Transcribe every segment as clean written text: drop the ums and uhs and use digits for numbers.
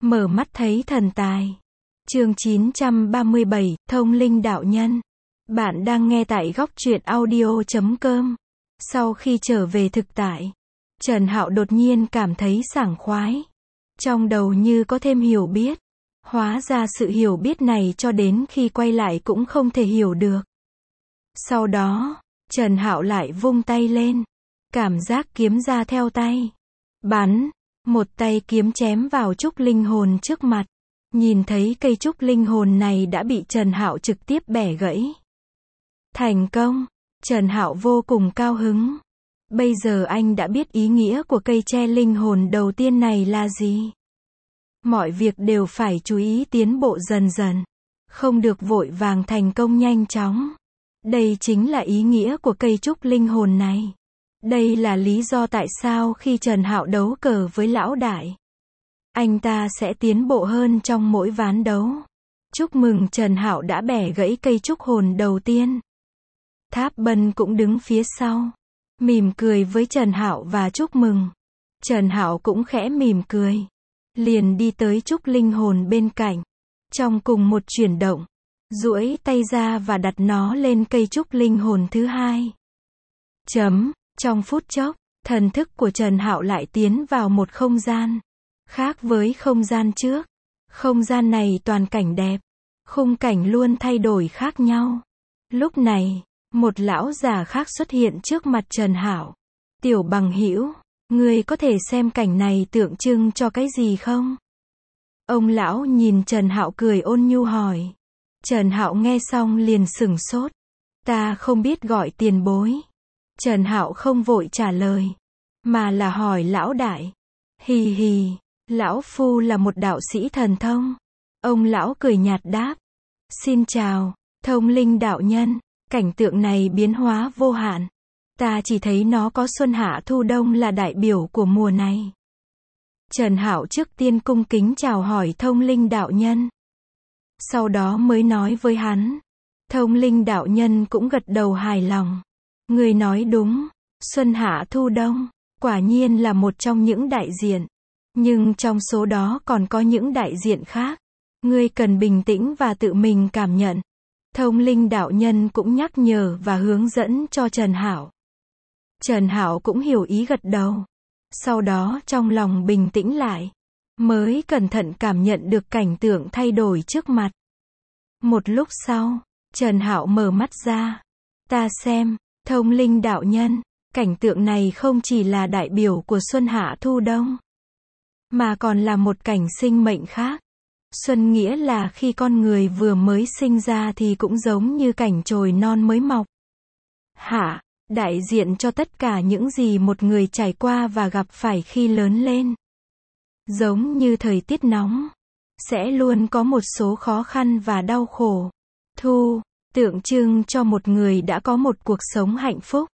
Mở mắt thấy thần tài. Chương 937, Thông linh đạo nhân. Bạn đang nghe tại góc truyện audio.com. Sau khi trở về thực tại, Trần Hạo đột nhiên cảm thấy sảng khoái. Trong đầu như có thêm hiểu biết. Hóa ra sự hiểu biết này cho đến khi quay lại cũng không thể hiểu được. Sau đó, Trần Hạo lại vung tay lên. Cảm giác kiếm ra theo tay. Bắn. Một tay kiếm chém vào trúc linh hồn trước mặt. Nhìn thấy cây trúc linh hồn này đã bị Trần Hạo trực tiếp bẻ gãy. Thành công. Trần Hạo vô cùng cao hứng. Bây giờ anh đã biết ý nghĩa của cây tre linh hồn đầu tiên này là gì. Mọi việc đều phải chú ý tiến bộ dần dần. Không được vội vàng thành công nhanh chóng. Đây chính là ý nghĩa của cây trúc linh hồn này. Đây là lý do tại sao khi Trần Hạo đấu cờ với lão đại, anh ta sẽ tiến bộ hơn trong mỗi ván đấu. Chúc mừng Trần Hạo đã bẻ gãy cây trúc hồn đầu tiên. Tháp Bân cũng đứng phía sau, mỉm cười với Trần Hạo và chúc mừng. Trần Hạo cũng khẽ mỉm cười, liền đi tới trúc linh hồn bên cạnh. Trong cùng một chuyển động, duỗi tay ra và đặt nó lên cây trúc linh hồn thứ hai. Trong phút chốc, thần thức của Trần Hạo lại tiến vào một không gian. Khác với không gian trước. Không gian này toàn cảnh đẹp. Khung cảnh luôn thay đổi khác nhau. Lúc này, một lão già khác xuất hiện trước mặt Trần Hạo. Tiểu Bằng Hữu, ngươi có thể xem cảnh này tượng trưng cho cái gì không? Ông lão nhìn Trần Hạo cười ôn nhu hỏi. Trần Hạo nghe xong liền sửng sốt. Ta không biết gọi tiền bối. Trần Hạo không vội trả lời, mà là hỏi lão đại. Hì hì, lão phu là một đạo sĩ thần thông. Ông lão cười nhạt đáp. Xin chào, thông linh đạo nhân. Cảnh tượng này biến hóa vô hạn. Ta chỉ thấy nó có xuân hạ thu đông là đại biểu của mùa này. Trần Hạo trước tiên cung kính chào hỏi thông linh đạo nhân. Sau đó mới nói với hắn. Thông linh đạo nhân cũng gật đầu hài lòng. Người nói đúng, xuân hạ thu đông, quả nhiên là một trong những đại diện. Nhưng trong số đó còn có những đại diện khác. Ngươi cần bình tĩnh và tự mình cảm nhận. Thông linh đạo nhân cũng nhắc nhở và hướng dẫn cho Trần Hạo. Trần Hạo cũng hiểu ý gật đầu. Sau đó trong lòng bình tĩnh lại, mới cẩn thận cảm nhận được cảnh tượng thay đổi trước mặt. Một lúc sau, Trần Hạo mở mắt ra. Ta xem. Thông linh đạo nhân, cảnh tượng này không chỉ là đại biểu của xuân hạ thu đông, mà còn là một cảnh sinh mệnh khác. Xuân nghĩa là khi con người vừa mới sinh ra thì cũng giống như cảnh chồi non mới mọc. Hạ, đại diện cho tất cả những gì một người trải qua và gặp phải khi lớn lên. Giống như thời tiết nóng, sẽ luôn có một số khó khăn và đau khổ. Thu, tượng trưng cho một người đã có một cuộc sống hạnh phúc.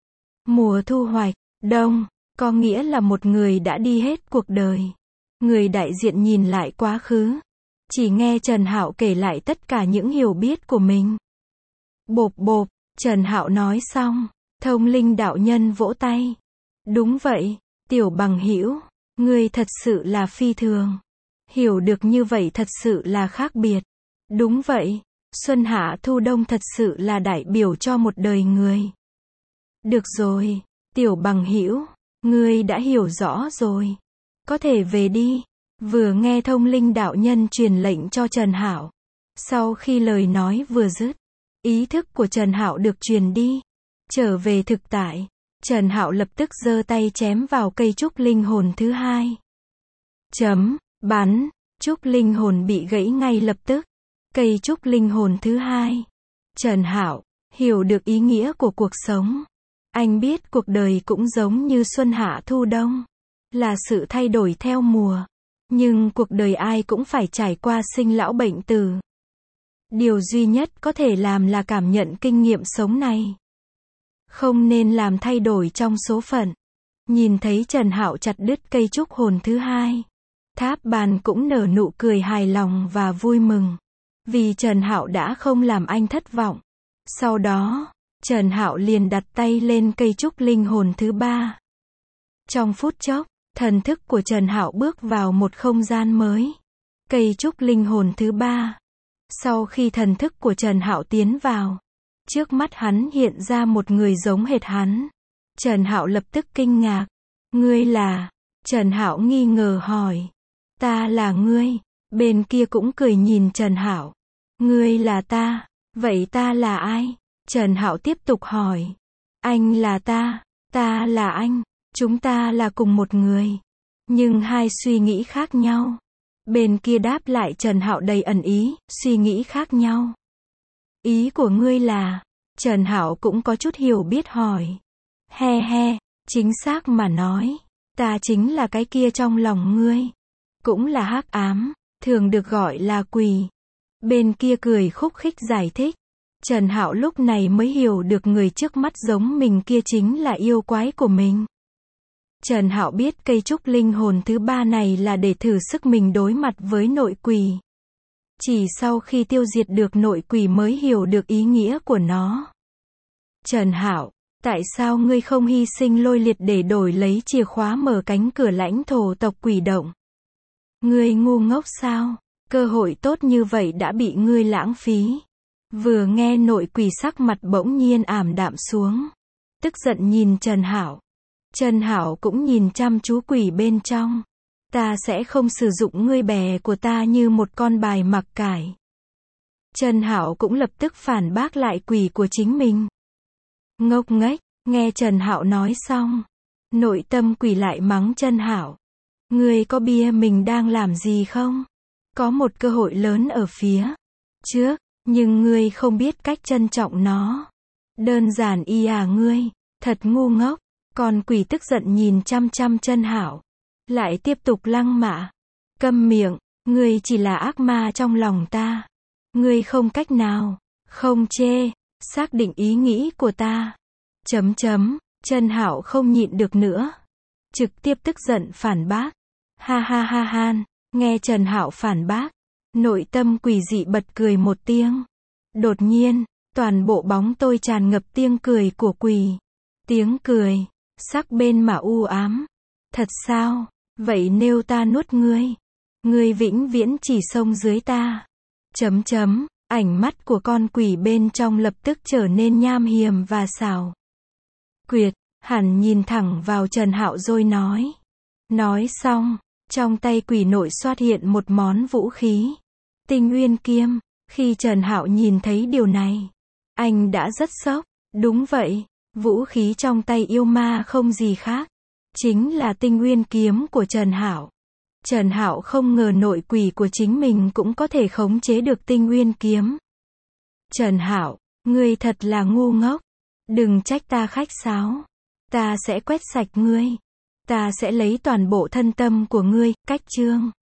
Mùa thu hoạch, đông, có nghĩa là một người đã đi hết cuộc đời. Người đại diện nhìn lại quá khứ. Chỉ nghe Trần Hạo kể lại tất cả những hiểu biết của mình. Bộp bộp, Trần Hạo nói xong, thông linh đạo nhân vỗ tay. Đúng vậy, Tiểu Bằng Hữu, ngươi thật sự là phi thường. Hiểu được như vậy thật sự là khác biệt. Đúng vậy. Xuân hạ thu đông thật sự là đại biểu cho một đời người. Được rồi, Tiểu Bằng Hữu, ngươi đã hiểu rõ rồi. Có thể về đi. Vừa nghe thông linh đạo nhân truyền lệnh cho Trần Hạo. Sau khi lời nói vừa dứt, ý thức của Trần Hạo được truyền đi. Trở về thực tại, Trần Hạo lập tức giơ tay chém vào cây trúc linh hồn thứ hai. Bắn, trúc linh hồn bị gãy ngay lập tức. Cây trúc linh hồn thứ hai. Trần Hạo hiểu được ý nghĩa của cuộc sống. Anh biết cuộc đời cũng giống như xuân hạ thu đông, là sự thay đổi theo mùa. Nhưng cuộc đời ai cũng phải trải qua sinh lão bệnh tử. Điều duy nhất có thể làm là cảm nhận kinh nghiệm sống này. Không nên làm thay đổi trong số phận. Nhìn thấy Trần Hạo chặt đứt cây trúc hồn thứ hai, Tháp Bàn cũng nở nụ cười hài lòng và vui mừng. Vì Trần Hạo đã không làm anh thất vọng. Sau đó, Trần Hạo liền đặt tay lên cây trúc linh hồn thứ ba. Trong phút chốc, thần thức của Trần Hạo bước vào một không gian mới. Cây trúc linh hồn thứ ba. Sau khi thần thức của Trần Hạo tiến vào, trước mắt hắn hiện ra một người giống hệt hắn. Trần Hạo lập tức kinh ngạc. Ngươi là? Trần Hạo nghi ngờ hỏi. Ta là ngươi. Bên kia cũng cười nhìn Trần Hạo. Ngươi là ta, vậy ta là ai? Trần Hạo tiếp tục hỏi. Anh là ta là anh, chúng ta là cùng một người, nhưng hai suy nghĩ khác nhau. Bên kia đáp lại Trần Hạo đầy ẩn ý, suy nghĩ khác nhau. Ý của ngươi là? Trần Hạo cũng có chút hiểu biết hỏi. He he, chính xác mà nói, ta chính là cái kia trong lòng ngươi, cũng là hắc ám, thường được gọi là quỷ. Bên kia cười khúc khích giải thích. Trần Hạo lúc này mới hiểu được người trước mắt giống mình kia chính là yêu quái của mình. Trần Hạo biết cây trúc linh hồn thứ ba này là để thử sức mình đối mặt với nội quỷ. Chỉ sau khi tiêu diệt được nội quỷ mới hiểu được ý nghĩa của nó. Trần Hạo, tại sao ngươi không hy sinh lôi liệt để đổi lấy chìa khóa mở cánh cửa lãnh thổ tộc quỷ động? Ngươi ngu ngốc sao? Cơ hội tốt như vậy đã bị ngươi lãng phí. Vừa nghe nội quỷ sắc mặt bỗng nhiên ảm đạm xuống. Tức giận nhìn Trần Hạo. Trần Hạo cũng nhìn chăm chú quỷ bên trong. Ta sẽ không sử dụng ngươi bè của ta như một con bài mặc cải. Trần Hạo cũng lập tức phản bác lại quỷ của chính mình. Ngốc nghếch, nghe Trần Hạo nói xong. Nội tâm quỷ lại mắng Trần Hạo. Ngươi có bia mình đang làm gì không? Có một cơ hội lớn ở phía trước, nhưng ngươi không biết cách trân trọng nó. Đơn giản y à ngươi, thật ngu ngốc. Con quỷ tức giận nhìn chăm chăm Trần Hạo, lại tiếp tục lăng mạ. Câm miệng, ngươi chỉ là ác ma trong lòng ta. Ngươi không cách nào, không chê, xác định ý nghĩ của ta. Trần Hạo không nhịn được nữa. Trực tiếp tức giận phản bác. Ha ha ha han, nghe Trần Hạo phản bác. Nội tâm quỷ dị bật cười một tiếng. Đột nhiên, toàn bộ bóng tôi tràn ngập tiếng cười của quỷ. Tiếng cười, sắc bên mà u ám. Thật sao? Vậy nếu ta nuốt ngươi, ngươi vĩnh viễn chỉ xông dưới ta. Ảnh mắt của con quỷ bên trong lập tức trở nên nham hiểm và xảo quyệt, hẳn nhìn thẳng vào Trần Hạo rồi nói. Nói xong, trong tay quỷ nội xuất hiện một món vũ khí. Tinh Uyên Kiếm. Khi Trần Hạo nhìn thấy điều này, anh đã rất sốc. Đúng vậy, vũ khí trong tay yêu ma không gì khác, chính là Tinh Uyên Kiếm của Trần Hạo. Trần Hạo không ngờ nội quỷ của chính mình cũng có thể khống chế được Tinh Uyên Kiếm. Trần Hạo, ngươi thật là ngu ngốc. Đừng trách ta khách sáo. Ta sẽ quét sạch ngươi. Ta sẽ lấy toàn bộ thân tâm của ngươi. Cách chương